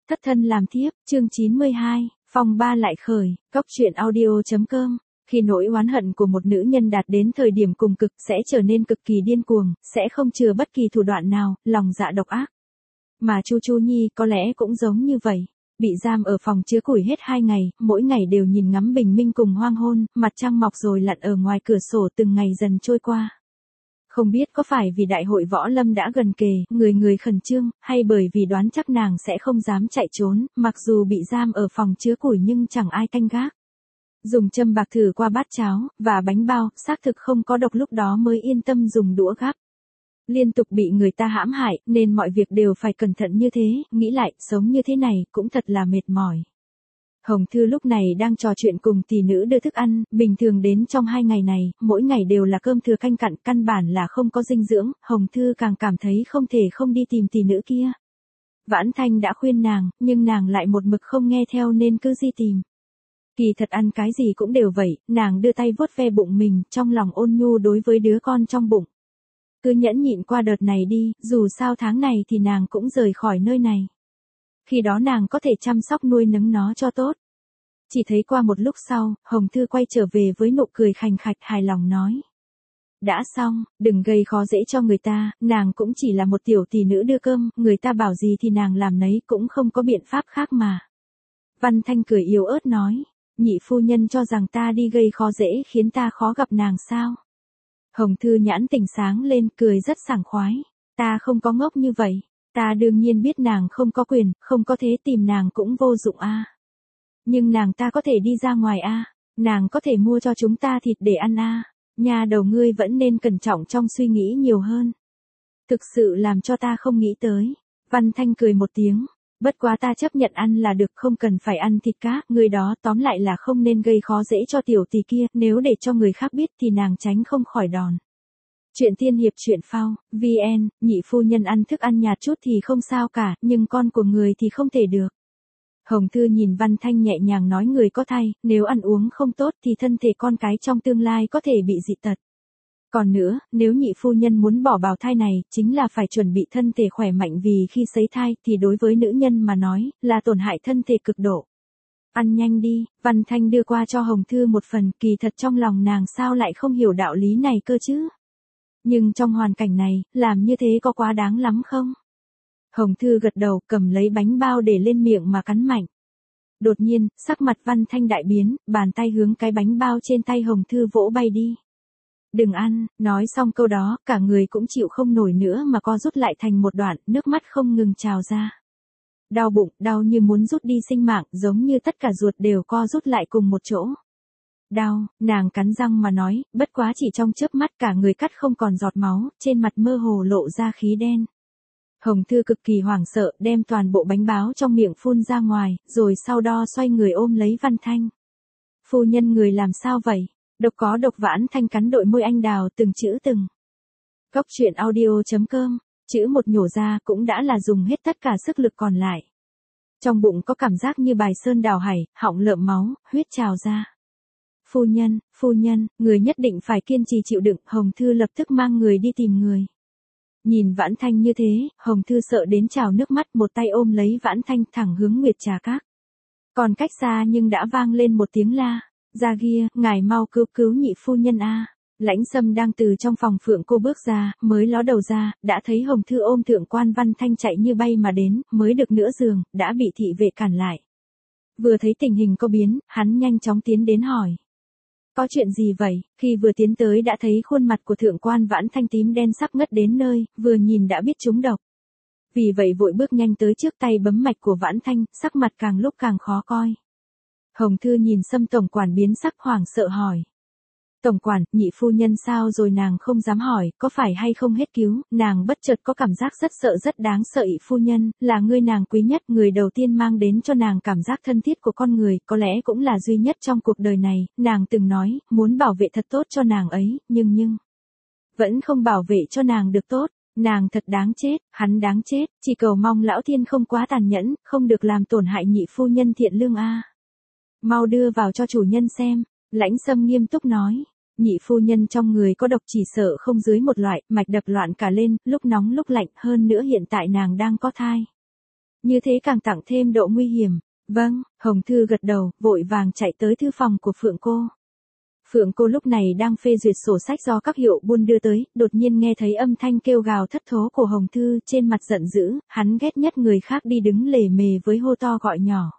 Thất thân làm thiếp, chương 92, phong ba lại khởi, Cóc truyện audio.com. Khi nỗi oán hận của một nữ nhân đạt đến thời điểm cùng cực sẽ trở nên cực kỳ điên cuồng, sẽ không chừa bất kỳ thủ đoạn nào, lòng dạ độc ác. Mà Chu Chu Nhi có lẽ cũng giống như vậy. Bị giam ở phòng chứa củi hết 2 ngày, mỗi ngày đều nhìn ngắm bình minh cùng hoang hôn, mặt trăng mọc rồi lặn ở ngoài cửa sổ từng ngày dần trôi qua. Không biết có phải vì đại hội võ lâm đã gần kề, người người khẩn trương, hay bởi vì đoán chắc nàng sẽ không dám chạy trốn, mặc dù bị giam ở phòng chứa củi nhưng chẳng ai canh gác. Dùng châm bạc thử qua bát cháo, và bánh bao, xác thực không có độc lúc đó mới yên tâm dùng đũa gắp. Liên tục bị người ta hãm hại, nên mọi việc đều phải cẩn thận như thế, nghĩ lại, sống như thế này, cũng thật là mệt mỏi. Hồng Thư lúc này đang trò chuyện cùng tỷ nữ đưa thức ăn, bình thường đến trong 2 ngày này, mỗi ngày đều là cơm thừa canh cặn, căn bản là không có dinh dưỡng, Hồng Thư càng cảm thấy không thể không đi tìm tỷ nữ kia. Vãn Thanh đã khuyên nàng, nhưng nàng lại một mực không nghe theo nên cứ đi tìm. Kỳ thật ăn cái gì cũng đều vậy, nàng đưa tay vuốt ve bụng mình, trong lòng ôn nhu đối với đứa con trong bụng. Cứ nhẫn nhịn qua đợt này đi, dù sao tháng này thì nàng cũng rời khỏi nơi này. Khi đó nàng có thể chăm sóc nuôi nấng nó cho tốt. Chỉ thấy qua một lúc sau, Hồng Thư quay trở về với nụ cười khành khạch hài lòng nói. Đã xong, đừng gây khó dễ cho người ta, nàng cũng chỉ là một tiểu tỷ nữ đưa cơm, người ta bảo gì thì nàng làm nấy cũng không có biện pháp khác mà. Văn Thanh cười yếu ớt nói, nhị phu nhân cho rằng ta đi gây khó dễ khiến ta khó gặp nàng sao? Hồng Thư nhãn tỉnh sáng lên cười rất sảng khoái, ta không có ngốc như vậy, ta đương nhiên biết nàng không có quyền, không có thế tìm nàng cũng vô dụng a. Nhưng nàng ta có thể đi ra ngoài a, nàng có thể mua cho chúng ta thịt để ăn a, nhà đầu ngươi vẫn nên cẩn trọng trong suy nghĩ nhiều hơn. Thực sự làm cho ta không nghĩ tới. Văn Thanh cười một tiếng, bất quá ta chấp nhận ăn là được, không cần phải ăn thịt cá, người đó tóm lại là không nên gây khó dễ cho tiểu tỷ kia, nếu để cho người khác biết thì nàng tránh không khỏi đòn. Chuyện tiên hiệp truyện phao, VN, nhị phu nhân ăn thức ăn nhạt chút thì không sao cả, nhưng con của người thì không thể được. Hồng Thư nhìn Văn Thanh nhẹ nhàng nói người có thai, nếu ăn uống không tốt thì thân thể con cái trong tương lai có thể bị dị tật. Còn nữa, nếu nhị phu nhân muốn bỏ bào thai này, chính là phải chuẩn bị thân thể khỏe mạnh vì khi sấy thai thì đối với nữ nhân mà nói, là tổn hại thân thể cực độ. Ăn nhanh đi, Văn Thanh đưa qua cho Hồng Thư một phần, kỳ thật trong lòng nàng sao lại không hiểu đạo lý này cơ chứ. Nhưng trong hoàn cảnh này, làm như thế có quá đáng lắm không? Hồng Thư gật đầu, cầm lấy bánh bao để lên miệng mà cắn mạnh. Đột nhiên, sắc mặt Văn Thanh đại biến, bàn tay hướng cái bánh bao trên tay Hồng Thư vỗ bay đi. Đừng ăn, nói xong câu đó, cả người cũng chịu không nổi nữa mà co rút lại thành một đoạn, nước mắt không ngừng trào ra. Đau bụng, đau như muốn rút đi sinh mạng, giống như tất cả ruột đều co rút lại cùng một chỗ. Đau, nàng cắn răng mà nói, bất quá chỉ trong chớp mắt cả người cắt không còn giọt máu, trên mặt mơ hồ lộ ra khí đen. Hồng Thư cực kỳ hoảng sợ, đem toàn bộ bánh bao trong miệng phun ra ngoài, rồi sau đó xoay người ôm lấy Văn Thanh. Phu nhân người làm sao vậy? Độc có độc. Vãn Thanh cắn đôi môi anh đào từng chữ từng. Cóc truyện audio.com, chữ một nhổ ra cũng đã là dùng hết tất cả sức lực còn lại. Trong bụng có cảm giác như bài sơn đào hải, họng lợm máu, huyết trào ra. Phu nhân, người nhất định phải kiên trì chịu đựng, Hồng Thư lập tức mang người đi tìm người. Nhìn Vãn Thanh như thế, Hồng Thư sợ đến trào nước mắt, một tay ôm lấy Vãn Thanh thẳng hướng Nguyệt Trà Các. Còn cách xa nhưng đã vang lên một tiếng la, ra kia, ngài mau cứu nhị phu nhân a. Lãnh Sâm đang từ trong phòng Phượng cô bước ra, mới ló đầu ra, đã thấy Hồng Thư ôm thượng quan Văn Thanh chạy như bay mà đến, mới được nửa giường, đã bị thị vệ cản lại. Vừa thấy tình hình có biến, hắn nhanh chóng tiến đến hỏi. Có chuyện gì vậy? Khi vừa tiến tới đã thấy khuôn mặt của thượng quan Vãn Thanh tím đen sắp ngất đến nơi, vừa nhìn đã biết trúng độc. Vì vậy vội bước nhanh tới trước, tay bấm mạch của Vãn Thanh, sắc mặt càng lúc càng khó coi. Hồng Thư nhìn Sâm tổng quản biến sắc hoảng sợ hỏi. Tổng quản, nhị phu nhân sao rồi? Nàng không dám hỏi, có phải hay không hết cứu, nàng bất chợt có cảm giác rất sợ, rất đáng sợ. Ị phu nhân, là người nàng quý nhất, người đầu tiên mang đến cho nàng cảm giác thân thiết của con người, có lẽ cũng là duy nhất trong cuộc đời này, nàng từng nói, muốn bảo vệ thật tốt cho nàng ấy, nhưng, vẫn không bảo vệ cho nàng được tốt, nàng thật đáng chết, hắn đáng chết, chỉ cầu mong lão thiên không quá tàn nhẫn, không được làm tổn hại nhị phu nhân thiện lương a. Mau đưa vào cho chủ nhân xem, Lãnh Sâm nghiêm túc nói. Nhị phu nhân trong người có độc chỉ sợ không dưới một loại, mạch đập loạn cả lên, lúc nóng lúc lạnh, hơn nữa hiện tại nàng đang có thai. Như thế càng tặng thêm độ nguy hiểm. Vâng, Hồng Thư gật đầu, vội vàng chạy tới thư phòng của Phượng cô. Phượng cô lúc này đang phê duyệt sổ sách do các hiệu buôn đưa tới, đột nhiên nghe thấy âm thanh kêu gào thất thố của Hồng Thư, trên mặt giận dữ, hắn ghét nhất người khác đi đứng lề mề với hô to gọi nhỏ.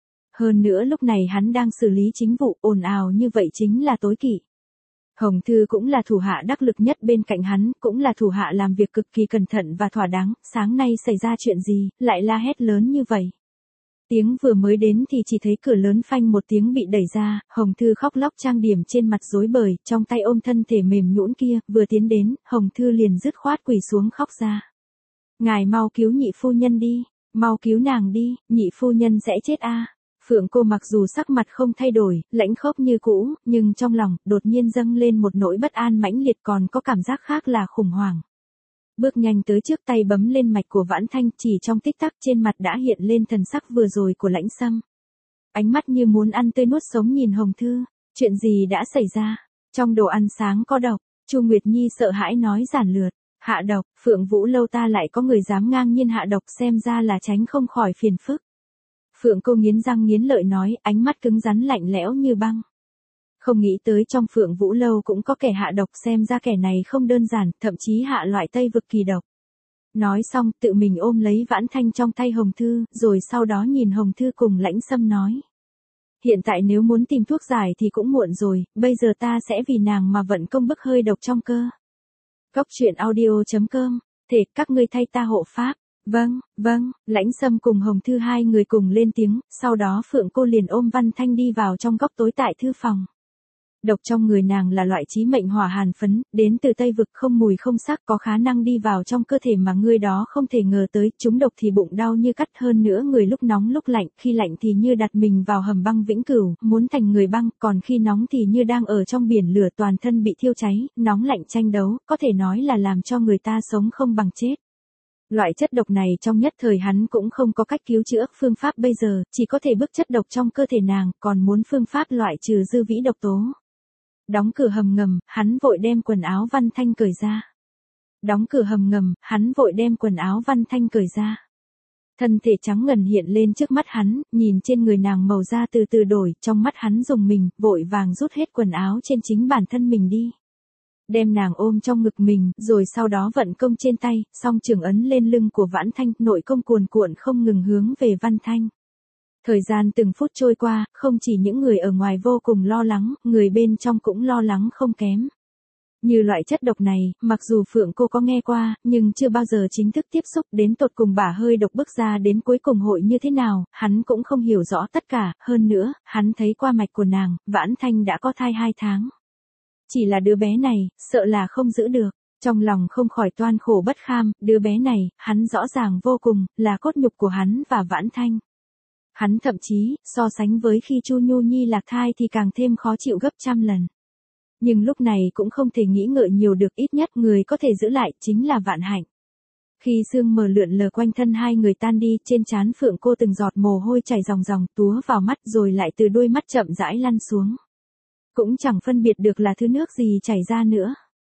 Hơn nữa lúc này hắn đang xử lý chính vụ, ồn ào như vậy chính là tối kỵ. Hồng Thư cũng là thủ hạ đắc lực nhất bên cạnh hắn, cũng là thủ hạ làm việc cực kỳ cẩn thận và thỏa đáng, sáng nay xảy ra chuyện gì, lại la hét lớn như vậy. Tiếng vừa mới đến thì chỉ thấy cửa lớn phanh một tiếng bị đẩy ra, Hồng Thư khóc lóc trang điểm trên mặt rối bời, trong tay ôm thân thể mềm nhũn kia, vừa tiến đến, Hồng Thư liền dứt khoát quỳ xuống khóc ra. Ngài mau cứu nhị phu nhân đi, mau cứu nàng đi, nhị phu nhân sẽ chết a. Phượng cô mặc dù sắc mặt không thay đổi, lãnh khốc như cũ, nhưng trong lòng, đột nhiên dâng lên một nỗi bất an mãnh liệt còn có cảm giác khác là khủng hoảng. Bước nhanh tới trước tay bấm lên mạch của Vãn Thanh, chỉ trong tích tắc trên mặt đã hiện lên thần sắc vừa rồi của Lãnh Sâm. Ánh mắt như muốn ăn tươi nuốt sống nhìn Hồng Thư, chuyện gì đã xảy ra? Trong đồ ăn sáng có độc, Chu Nguyệt Nhi sợ hãi nói giản lược, hạ độc, Phượng Vũ Lâu ta lại có người dám ngang nhiên hạ độc xem ra là tránh không khỏi phiền phức. Phượng cô nghiến răng nghiến lợi nói, ánh mắt cứng rắn lạnh lẽo như băng. Không nghĩ tới trong Phượng Vũ Lâu cũng có kẻ hạ độc, xem ra kẻ này không đơn giản, thậm chí hạ loại Tây vực kỳ độc. Nói xong, tự mình ôm lấy Vãn Thanh trong tay Hồng Thư, rồi sau đó nhìn Hồng Thư cùng Lãnh Sâm nói. Hiện tại nếu muốn tìm thuốc giải thì cũng muộn rồi, bây giờ ta sẽ vì nàng mà vận công bức hơi độc trong cơ. Góc truyện audio.com, thể các ngươi thay ta hộ pháp. Vâng, vâng, Lãnh Sâm cùng Hồng Thư hai người cùng lên tiếng, sau đó Phượng cô liền ôm Văn Thanh đi vào trong góc tối tại thư phòng. Độc trong người nàng là loại chí mệnh hỏa hàn phấn, đến từ Tây vực không mùi không sắc, có khả năng đi vào trong cơ thể mà người đó không thể ngờ tới, chúng độc thì bụng đau như cắt, hơn nữa người lúc nóng lúc lạnh, khi lạnh thì như đặt mình vào hầm băng vĩnh cửu, muốn thành người băng, còn khi nóng thì như đang ở trong biển lửa, toàn thân bị thiêu cháy, nóng lạnh tranh đấu, có thể nói là làm cho người ta sống không bằng chết. Loại chất độc này trong nhất thời hắn cũng không có cách cứu chữa, phương pháp bây giờ, chỉ có thể bức chất độc trong cơ thể nàng, còn muốn phương pháp loại trừ dư vĩ độc tố. Đóng cửa hầm ngầm, hắn vội đem quần áo Văn Thanh cởi ra. Đóng cửa hầm ngầm, hắn vội đem quần áo Văn Thanh cởi ra. Thân thể trắng ngần hiện lên trước mắt hắn, nhìn trên người nàng màu da từ từ đổi, trong mắt hắn rùng mình, vội vàng rút hết quần áo trên chính bản thân mình đi. Đem nàng ôm trong ngực mình, rồi sau đó vận công trên tay, song trường ấn lên lưng của Vãn Thanh, nội công cuồn cuộn không ngừng hướng về Văn Thanh. Thời gian từng phút trôi qua, không chỉ những người ở ngoài vô cùng lo lắng, người bên trong cũng lo lắng không kém. Như loại chất độc này, mặc dù Phượng cô có nghe qua, nhưng chưa bao giờ chính thức tiếp xúc, đến tột cùng bả hơi độc bức ra đến cuối cùng hội như thế nào, hắn cũng không hiểu rõ tất cả, hơn nữa, hắn thấy qua mạch của nàng, Vãn Thanh đã có thai 2 tháng. Chỉ là đứa bé này, sợ là không giữ được, trong lòng không khỏi toan khổ bất kham, đứa bé này, hắn rõ ràng vô cùng, là cốt nhục của hắn và Vãn Thanh. Hắn thậm chí, so sánh với khi Chu Nhu Nhi lạc thai thì càng thêm khó chịu gấp trăm lần. Nhưng lúc này cũng không thể nghĩ ngợi nhiều được, ít nhất người có thể giữ lại chính là Vạn Hạnh. Khi sương mờ lượn lờ quanh thân hai người tan đi, trên trán Phượng cô từng giọt mồ hôi chảy ròng ròng túa vào mắt rồi lại từ đôi mắt chậm rãi lăn xuống. Cũng chẳng phân biệt được là thứ nước gì chảy ra nữa.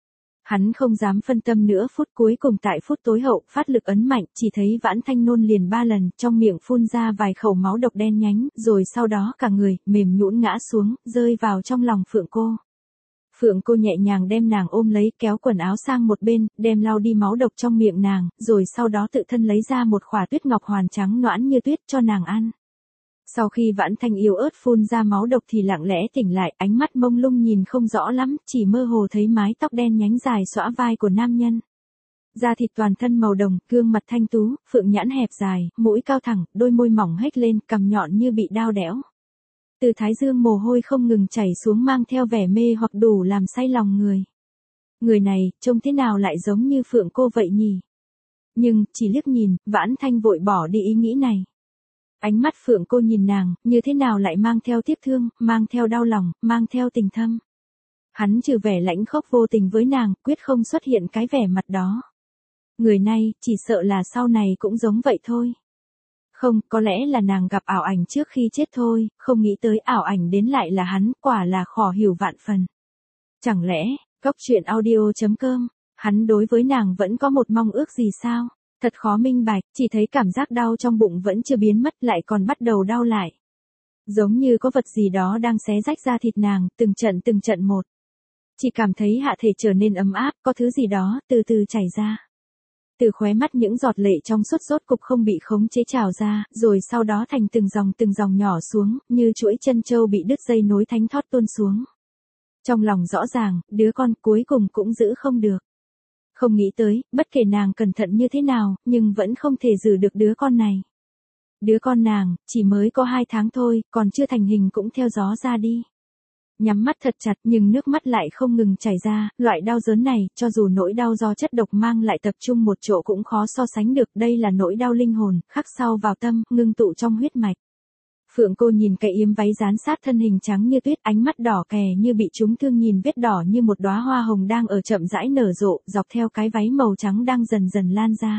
Hắn không dám phân tâm nữa, phút cuối cùng tại phút tối hậu, phát lực ấn mạnh, chỉ thấy Vãn Thanh nôn liền 3 lần, trong miệng phun ra vài khẩu máu độc đen nhánh, rồi sau đó cả người, mềm nhũn ngã xuống, rơi vào trong lòng Phượng cô. Phượng cô nhẹ nhàng đem nàng ôm lấy, kéo quần áo sang một bên, đem lau đi máu độc trong miệng nàng, rồi sau đó tự thân lấy ra một khỏa tuyết ngọc hoàn trắng nõn như tuyết cho nàng ăn. Sau khi Vãn Thanh yếu ớt phun ra máu độc thì lặng lẽ tỉnh lại, ánh mắt mông lung nhìn không rõ lắm, chỉ mơ hồ thấy mái tóc đen nhánh dài xõa vai của nam nhân. Da thịt toàn thân màu đồng, gương mặt thanh tú, phượng nhãn hẹp dài, mũi cao thẳng, đôi môi mỏng hếch lên, cằm nhọn như bị đao đẽo. Từ thái dương mồ hôi không ngừng chảy xuống mang theo vẻ mê hoặc đủ làm say lòng người. Người này, trông thế nào lại giống như Phượng cô vậy nhỉ? Nhưng, chỉ liếc nhìn, Vãn Thanh vội bỏ đi ý nghĩ này. Ánh mắt Phượng cô nhìn nàng, như thế nào lại mang theo tiếc thương, mang theo đau lòng, mang theo tình thâm. Hắn trừ vẻ lãnh khốc vô tình với nàng, quyết không xuất hiện cái vẻ mặt đó. Người này, chỉ sợ là sau này cũng giống vậy thôi. Không, có lẽ là nàng gặp ảo ảnh trước khi chết thôi, không nghĩ tới ảo ảnh đến lại là hắn, quả là khó hiểu vạn phần. Chẳng lẽ, góc truyện audio.com, hắn đối với nàng vẫn có một mong ước gì sao? Thật khó minh bạch, chỉ thấy cảm giác đau trong bụng vẫn chưa biến mất lại còn bắt đầu đau lại. Giống như có vật gì đó đang xé rách da thịt nàng, từng trận một. Chỉ cảm thấy hạ thể trở nên ấm áp, có thứ gì đó, từ từ chảy ra. Từ khóe mắt những giọt lệ trong suốt rốt cục không bị khống chế trào ra, rồi sau đó thành từng dòng nhỏ xuống, như chuỗi chân châu bị đứt dây nối thánh thót tuôn xuống. Trong lòng rõ ràng, đứa con cuối cùng cũng giữ không được. Không nghĩ tới, bất kể nàng cẩn thận như thế nào, nhưng vẫn không thể giữ được đứa con này. Đứa con nàng, chỉ mới có 2 tháng thôi, còn chưa thành hình cũng theo gió ra đi. Nhắm mắt thật chặt nhưng nước mắt lại không ngừng chảy ra, loại đau đớn này, cho dù nỗi đau do chất độc mang lại tập trung một chỗ cũng khó so sánh được, đây là nỗi đau linh hồn, khắc sâu vào tâm, ngưng tụ trong huyết mạch. Phượng Cô nhìn cái yếm váy dán sát thân hình trắng như tuyết, ánh mắt đỏ kè như bị trúng thương, nhìn vết đỏ như một đóa hoa hồng đang ở chậm rãi nở rộ, dọc theo cái váy màu trắng đang dần dần lan ra.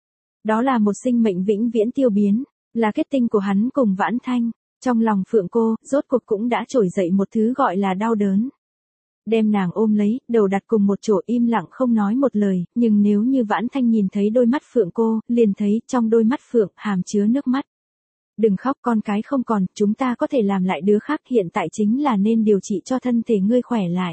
Đó là một sinh mệnh vĩnh viễn tiêu biến, là kết tinh của hắn cùng Vãn Thanh. Trong lòng Phượng Cô, rốt cuộc cũng đã trỗi dậy một thứ gọi là đau đớn. Đem nàng ôm lấy, đầu đặt cùng một chỗ im lặng không nói một lời, nhưng nếu như Vãn Thanh nhìn thấy đôi mắt Phượng Cô, liền thấy trong đôi mắt Phượng hàm chứa nước mắt. Đừng khóc, con cái không còn, chúng ta có thể làm lại đứa khác, hiện tại chính là nên điều trị cho thân thể ngươi khỏe lại.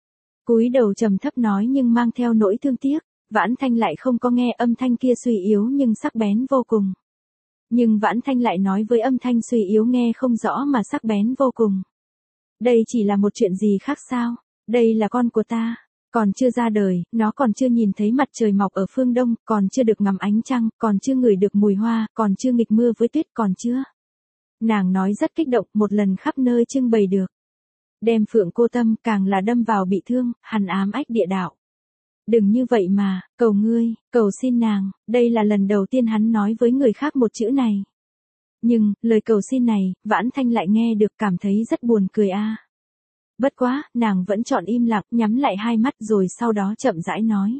Cúi đầu trầm thấp nói nhưng mang theo nỗi thương tiếc, Vãn Thanh lại không có nghe, âm thanh kia suy yếu nhưng sắc bén vô cùng. Nhưng Vãn Thanh lại nói với âm thanh suy yếu nghe không rõ mà sắc bén vô cùng. Đây chỉ là một chuyện gì khác sao? Đây là con của ta. Còn chưa ra đời, nó còn chưa nhìn thấy mặt trời mọc ở phương đông, còn chưa được ngắm ánh trăng, còn chưa ngửi được mùi hoa, còn chưa nghịch mưa với tuyết, còn chưa. Nàng nói rất kích động, một lần khắp nơi trưng bày được. Đem Phượng Cô tâm càng là đâm vào bị thương, hằn ám ách địa đạo. Đừng như vậy mà, cầu ngươi, cầu xin nàng, đây là lần đầu tiên hắn nói với người khác một chữ này. Nhưng, lời cầu xin này, Vãn Thanh lại nghe được cảm thấy rất buồn cười a. Bất quá, nàng vẫn chọn im lặng, nhắm lại hai mắt rồi sau đó chậm rãi nói.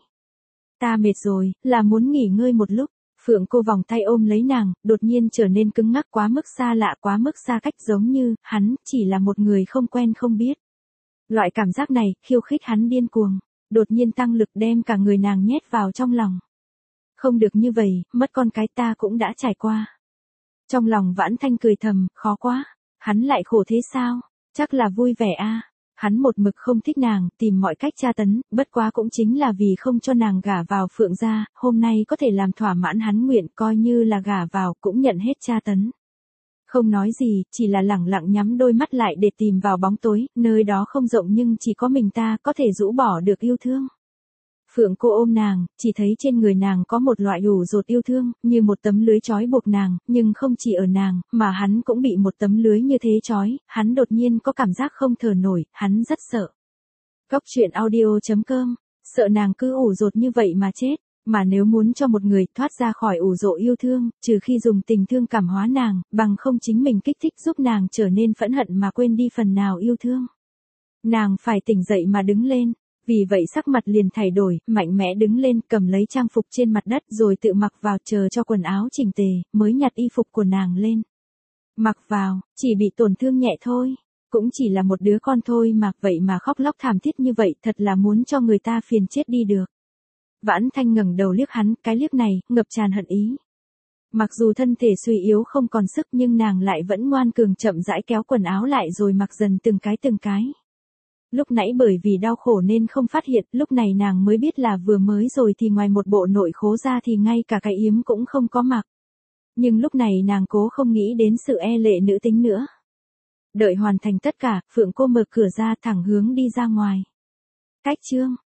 Ta mệt rồi, là muốn nghỉ ngơi một lúc. Phượng Cô vòng tay ôm lấy nàng, đột nhiên trở nên cứng ngắc, quá mức xa lạ, quá mức xa cách, giống như, hắn, chỉ là một người không quen không biết. Loại cảm giác này, khiêu khích hắn điên cuồng. Đột nhiên tăng lực đem cả người nàng nhét vào trong lòng. Không được như vậy, mất con cái ta cũng đã trải qua. Trong lòng Vãn Thanh cười thầm, khó quá. Hắn lại khổ thế sao? Chắc là vui vẻ a. Hắn một mực không thích nàng, tìm mọi cách tra tấn, bất quá cũng chính là vì không cho nàng gả vào Phượng gia, hôm nay có thể làm thỏa mãn hắn nguyện, coi như là gả vào, cũng nhận hết tra tấn. Không nói gì, chỉ là lẳng lặng nhắm đôi mắt lại để tìm vào bóng tối, nơi đó không rộng nhưng chỉ có mình ta có thể rũ bỏ được yêu thương. Phượng Cô ôm nàng, chỉ thấy trên người nàng có một loại ủ rột yêu thương, như một tấm lưới trói buộc nàng, nhưng không chỉ ở nàng, mà hắn cũng bị một tấm lưới như thế trói, hắn đột nhiên có cảm giác không thở nổi, hắn rất sợ. Góc truyện audio.com, sợ nàng cứ ủ rột như vậy mà chết. Mà nếu muốn cho một người thoát ra khỏi ủ rỗ yêu thương, trừ khi dùng tình thương cảm hóa nàng, bằng không chính mình kích thích giúp nàng trở nên phẫn hận mà quên đi phần nào yêu thương. Nàng phải tỉnh dậy mà đứng lên, vì vậy sắc mặt liền thay đổi, mạnh mẽ đứng lên, cầm lấy trang phục trên mặt đất rồi tự mặc vào, chờ cho quần áo chỉnh tề, mới nhặt y phục của nàng lên. Mặc vào, chỉ bị tổn thương nhẹ thôi, cũng chỉ là một đứa con thôi mà, vậy mà khóc lóc thảm thiết như vậy, thật là muốn cho người ta phiền chết đi được. Vãn Thanh ngẩng đầu liếc hắn, cái liếc này, ngập tràn hận ý. Mặc dù thân thể suy yếu không còn sức nhưng nàng lại vẫn ngoan cường chậm rãi kéo quần áo lại rồi mặc dần từng cái. Lúc nãy bởi vì đau khổ nên không phát hiện, lúc này nàng mới biết là vừa mới rồi thì ngoài một bộ nội khố ra thì ngay cả cái yếm cũng không có mặc. Nhưng lúc này nàng cố không nghĩ đến sự e lệ nữ tính nữa. Đợi hoàn thành tất cả, Phượng Cô mở cửa ra thẳng hướng đi ra ngoài. Cách chương